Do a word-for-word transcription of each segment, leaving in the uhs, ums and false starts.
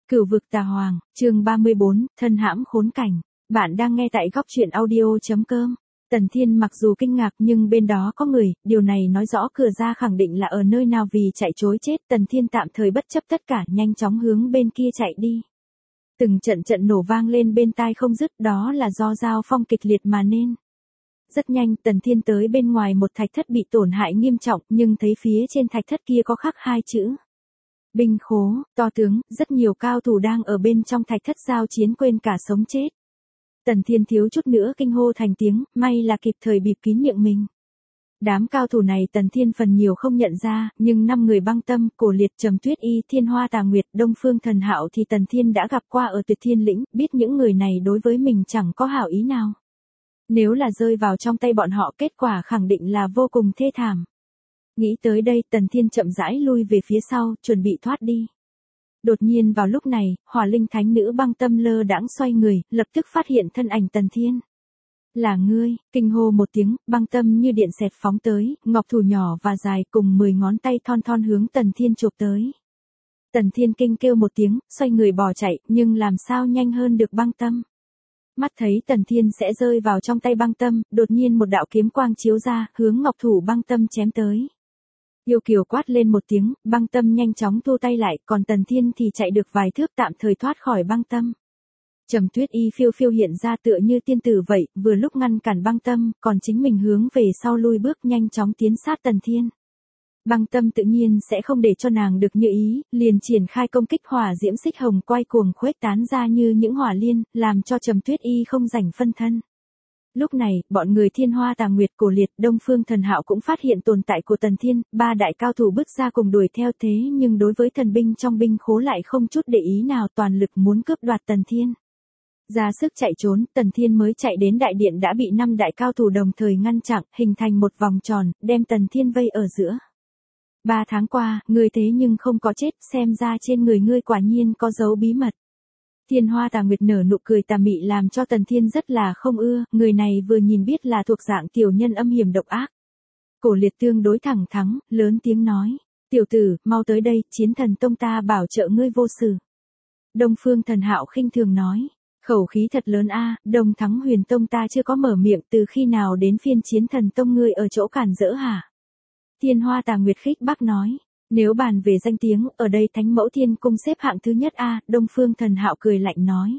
Cửu vực tà hoàng, chương ba mươi bốn, thân hãm khốn cảnh. Bạn đang nghe tại góc truyện audio.com. Tần Thiên mặc dù kinh ngạc nhưng bên đó có người, điều này nói rõ cửa ra khẳng định là ở nơi nào vì chạy trối chết. Tần Thiên tạm thời bất chấp tất cả, nhanh chóng hướng bên kia chạy đi. Từng trận trận nổ vang lên bên tai không dứt, đó là do giao phong kịch liệt mà nên. Rất nhanh Tần Thiên tới bên ngoài một thạch thất bị tổn hại nghiêm trọng, nhưng thấy phía trên thạch thất kia có khắc hai chữ. Binh khố, to tướng, rất nhiều cao thủ đang ở bên trong thạch thất giao chiến quên cả sống chết. Tần Thiên thiếu chút nữa kinh hô thành tiếng, may là kịp thời bịt kín miệng mình. Đám cao thủ này Tần Thiên phần nhiều không nhận ra, nhưng năm người Băng Tâm, Cổ Liệt, Trầm Tuyết Y, Thiên Hoa Tà Nguyệt, Đông Phương Thần Hạo thì Tần Thiên đã gặp qua ở Tuyệt Thiên Lĩnh, biết những người này đối với mình chẳng có hảo ý nào. Nếu là rơi vào trong tay bọn họ kết quả khẳng định là vô cùng thê thảm. Nghĩ tới đây Tần Thiên chậm rãi lui về phía sau, chuẩn bị thoát đi. Đột nhiên vào lúc này, Hỏa Linh Thánh Nữ Băng Tâm lơ đãng xoay người, lập tức phát hiện thân ảnh Tần Thiên. Là ngươi, kinh hô một tiếng, Băng Tâm như điện xẹt phóng tới, ngọc thủ nhỏ và dài cùng mười ngón tay thon thon hướng Tần Thiên chụp tới. Tần Thiên kinh kêu một tiếng, xoay người bỏ chạy, nhưng làm sao nhanh hơn được Băng Tâm. Mắt thấy Tần Thiên sẽ rơi vào trong tay Băng Tâm, đột nhiên một đạo kiếm quang chiếu ra, hướng ngọc thủ Băng Tâm chém tới. Yêu kiều quát lên một tiếng, Băng Tâm nhanh chóng thu tay lại, còn Tần Thiên thì chạy được vài thước tạm thời thoát khỏi Băng Tâm. Trầm Tuyết Y phiêu phiêu hiện ra tựa như tiên tử vậy, vừa lúc ngăn cản Băng Tâm, còn chính mình hướng về sau lui bước nhanh chóng tiến sát Tần Thiên. Băng Tâm tự nhiên sẽ không để cho nàng được như ý, liền triển khai công kích hỏa diễm xích hồng quay cuồng khuếch tán ra như những hỏa liên, làm cho Trầm Tuyết Y không rảnh phân thân. Lúc này, bọn người Thiên Hoa Tà Nguyệt, Cổ Liệt, Đông Phương Thần Hạo cũng phát hiện tồn tại của Tần Thiên, ba đại cao thủ bước ra cùng đuổi theo thế nhưng đối với thần binh trong binh khố lại không chút để ý nào, toàn lực muốn cướp đoạt Tần Thiên. Ra sức chạy trốn, Tần Thiên mới chạy đến đại điện đã bị năm đại cao thủ đồng thời ngăn chặn, hình thành một vòng tròn, đem Tần Thiên vây ở giữa. Ba tháng qua, ngươi thế nhưng không có chết, xem ra trên người ngươi quả nhiên có dấu bí mật. Thiên Hoa Tà Nguyệt nở nụ cười tà mị làm cho Tần Thiên rất là không ưa, người này vừa nhìn biết là thuộc dạng tiểu nhân âm hiểm độc ác. Cổ Liệt tương đối thẳng thắn, lớn tiếng nói, tiểu tử, mau tới đây, Chiến Thần Tông ta bảo trợ ngươi vô sự. Đông Phương Thần Hạo khinh thường nói, khẩu khí thật lớn a, Đông Thắng Huyền Tông ta chưa có mở miệng, từ khi nào đến phiên Chiến Thần Tông ngươi ở chỗ cản rỡ hả? Thiên Hoa Tà Nguyệt khích bác nói, nếu bàn về danh tiếng, ở đây Thánh Mẫu Thiên Cung xếp hạng thứ nhất a, Đông Phương Thần Hạo cười lạnh nói.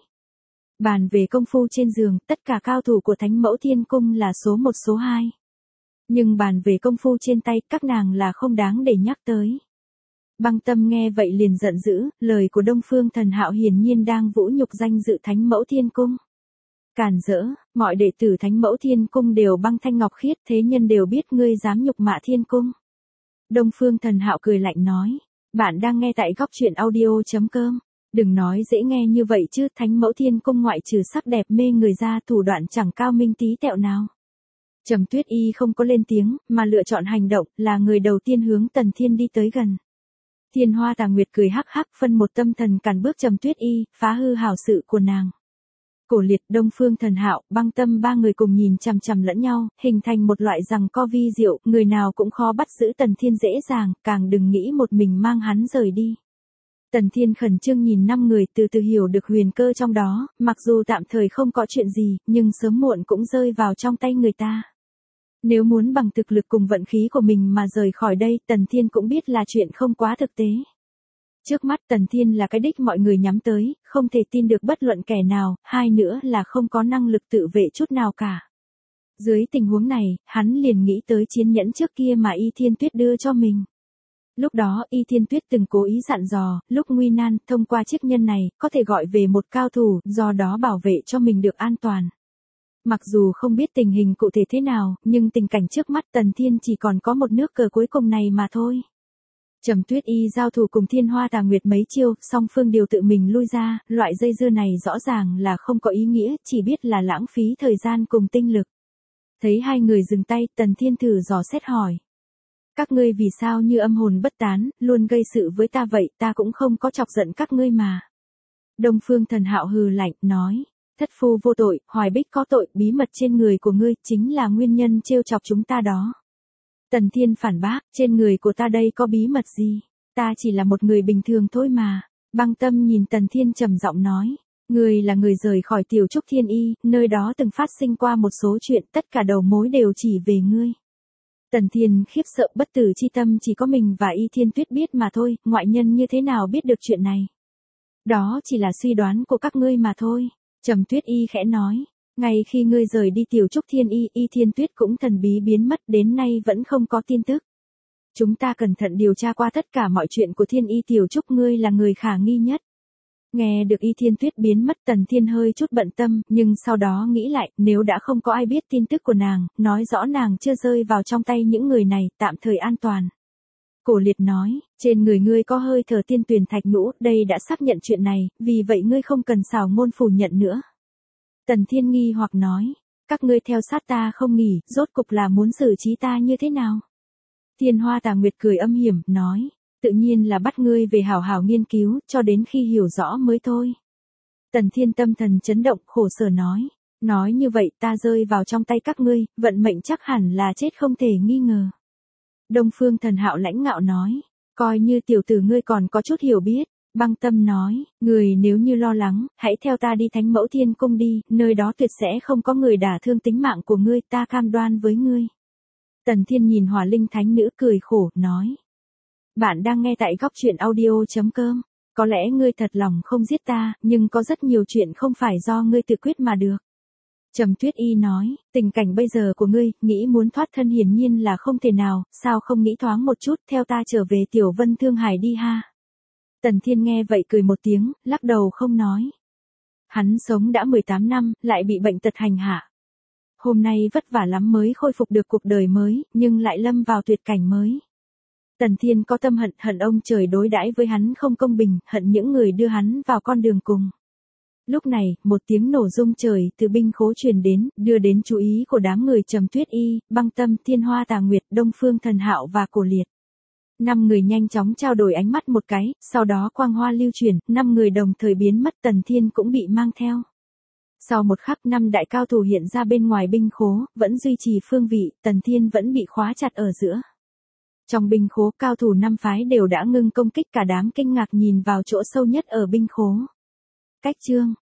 Bàn về công phu trên giường, tất cả cao thủ của Thánh Mẫu Thiên Cung là số một số hai. Nhưng bàn về công phu trên tay, các nàng là không đáng để nhắc tới. Băng Tâm nghe vậy liền giận dữ, lời của Đông Phương Thần Hạo hiển nhiên đang vũ nhục danh dự Thánh Mẫu Thiên Cung. Cản rỡ, mọi đệ tử Thánh Mẫu Thiên Cung đều băng thanh ngọc khiết, thế nhân đều biết ngươi dám nhục mạ Thiên Cung. Đông Phương Thần Hạo cười lạnh nói, bạn đang nghe tại góc truyện audio.com. Đừng nói dễ nghe như vậy chứ, Thánh Mẫu Thiên Cung ngoại trừ sắc đẹp mê người ra thủ đoạn chẳng cao minh tí tẹo nào. Trầm Tuyết Y không có lên tiếng, mà lựa chọn hành động, là người đầu tiên hướng Tần Thiên đi tới gần. Thiên Hoa Tà Nguyệt cười hắc hắc phân một tâm thần cản bước Trầm Tuyết Y, phá hư hảo sự của nàng. Cổ Liệt, Đông Phương Thần Hạo, Băng Tâm ba người cùng nhìn chằm chằm lẫn nhau, hình thành một loại giằng co vi diệu, người nào cũng khó bắt giữ Tần Thiên dễ dàng, càng đừng nghĩ một mình mang hắn rời đi. Tần Thiên khẩn trương nhìn năm người từ từ hiểu được huyền cơ trong đó, mặc dù tạm thời không có chuyện gì, nhưng sớm muộn cũng rơi vào trong tay người ta. Nếu muốn bằng thực lực cùng vận khí của mình mà rời khỏi đây, Tần Thiên cũng biết là chuyện không quá thực tế. Trước mắt Tần Thiên là cái đích mọi người nhắm tới, không thể tin được bất luận kẻ nào, hai nữa là không có năng lực tự vệ chút nào cả. Dưới tình huống này, hắn liền nghĩ tới chiến nhẫn trước kia mà Y Thiên Tuyết đưa cho mình. Lúc đó Y Thiên Tuyết từng cố ý dặn dò, lúc nguy nan, thông qua chiếc nhân này, có thể gọi về một cao thủ, do đó bảo vệ cho mình được an toàn. Mặc dù không biết tình hình cụ thể thế nào, nhưng tình cảnh trước mắt Tần Thiên chỉ còn có một nước cờ cuối cùng này mà thôi. Trầm Tuyết Y giao thủ cùng Thiên Hoa Tà Nguyệt mấy chiêu, song phương đều tự mình lui ra, loại dây dưa này rõ ràng là không có ý nghĩa, chỉ biết là lãng phí thời gian cùng tinh lực. Thấy hai người dừng tay, Tần Thiên thử dò xét hỏi. Các ngươi vì sao như âm hồn bất tán, luôn gây sự với ta vậy, ta cũng không có chọc giận các ngươi mà. Đông Phương Thần Hạo hừ lạnh, nói. Thất phu vô tội, Hoài Bích có tội, bí mật trên người của ngươi chính là nguyên nhân trêu chọc chúng ta đó. Tần Thiên phản bác, trên người của ta đây có bí mật gì? Ta chỉ là một người bình thường thôi mà. Băng Tâm nhìn Tần Thiên trầm giọng nói, người là người rời khỏi Tiểu Trúc Thiên Y, nơi đó từng phát sinh qua một số chuyện, tất cả đầu mối đều chỉ về ngươi. Tần Thiên khiếp sợ, bất tử chi tâm chỉ có mình và Y Thiên Tuyết biết mà thôi, ngoại nhân như thế nào biết được chuyện này. Đó chỉ là suy đoán của các ngươi mà thôi. Trầm Tuyết Y khẽ nói, ngay khi ngươi rời đi Tiểu Trúc Thiên Y, Y Thiên Tuyết cũng thần bí biến mất, đến nay vẫn không có tin tức. Chúng ta cẩn thận điều tra qua tất cả mọi chuyện của Thiên Y Tiểu Trúc, ngươi là người khả nghi nhất. Nghe được Y Thiên Tuyết biến mất, Tần Thiên hơi chút bận tâm, nhưng sau đó nghĩ lại, nếu đã không có ai biết tin tức của nàng, nói rõ nàng chưa rơi vào trong tay những người này, tạm thời an toàn. Cổ Liệt nói, trên người ngươi có hơi thở tiên tuyền thạch nhũ, đây đã xác nhận chuyện này, vì vậy ngươi không cần xảo ngôn phủ nhận nữa. Tần Thiên nghi hoặc nói, các ngươi theo sát ta không nghỉ, rốt cục là muốn xử trí ta như thế nào? Thiên Hoa Tà Nguyệt cười âm hiểm, nói, tự nhiên là bắt ngươi về hảo hảo nghiên cứu, cho đến khi hiểu rõ mới thôi. Tần Thiên tâm thần chấn động, khổ sở nói, nói như vậy ta rơi vào trong tay các ngươi, vận mệnh chắc hẳn là chết không thể nghi ngờ. Đông Phương Thần Hạo lãnh ngạo nói, coi như tiểu tử ngươi còn có chút hiểu biết. Băng Tâm nói, người nếu như lo lắng, hãy theo ta đi Thánh Mẫu Thiên Cung đi, nơi đó tuyệt sẽ không có người đả thương tính mạng của ngươi, ta cam đoan với ngươi. Tần Thiên nhìn Hỏa Linh Thánh Nữ cười khổ, nói. Bạn đang nghe tại góc truyện audio.com. Có lẽ ngươi thật lòng không giết ta, nhưng có rất nhiều chuyện không phải do ngươi tự quyết mà được. Trầm Tuyết Y nói, tình cảnh bây giờ của ngươi, nghĩ muốn thoát thân hiển nhiên là không thể nào, sao không nghĩ thoáng một chút, theo ta trở về Tiểu Vân Thương Hải đi ha. Tần Thiên nghe vậy cười một tiếng, lắc đầu không nói. Hắn sống đã mười tám năm, lại bị bệnh tật hành hạ. Hôm nay vất vả lắm mới khôi phục được cuộc đời mới, nhưng lại lâm vào tuyệt cảnh mới. Tần Thiên có tâm hận, hận ông trời đối đãi với hắn không công bình, hận những người đưa hắn vào con đường cùng. Lúc này, một tiếng nổ rung trời từ binh khố truyền đến, đưa đến chú ý của đám người Trầm Tuyết Y, Băng Tâm, Thiên Hoa Tà Nguyệt, Đông Phương Thần Hạo và Cổ Liệt. Năm người nhanh chóng trao đổi ánh mắt một cái, sau đó quang hoa lưu chuyển, năm người đồng thời biến mất, Tần Thiên cũng bị mang theo. Sau một khắc, năm đại cao thủ hiện ra bên ngoài binh khố, vẫn duy trì phương vị, Tần Thiên vẫn bị khóa chặt ở giữa. Trong binh khố, cao thủ năm phái đều đã ngưng công kích, cả đám kinh ngạc nhìn vào chỗ sâu nhất ở binh khố. Cách chương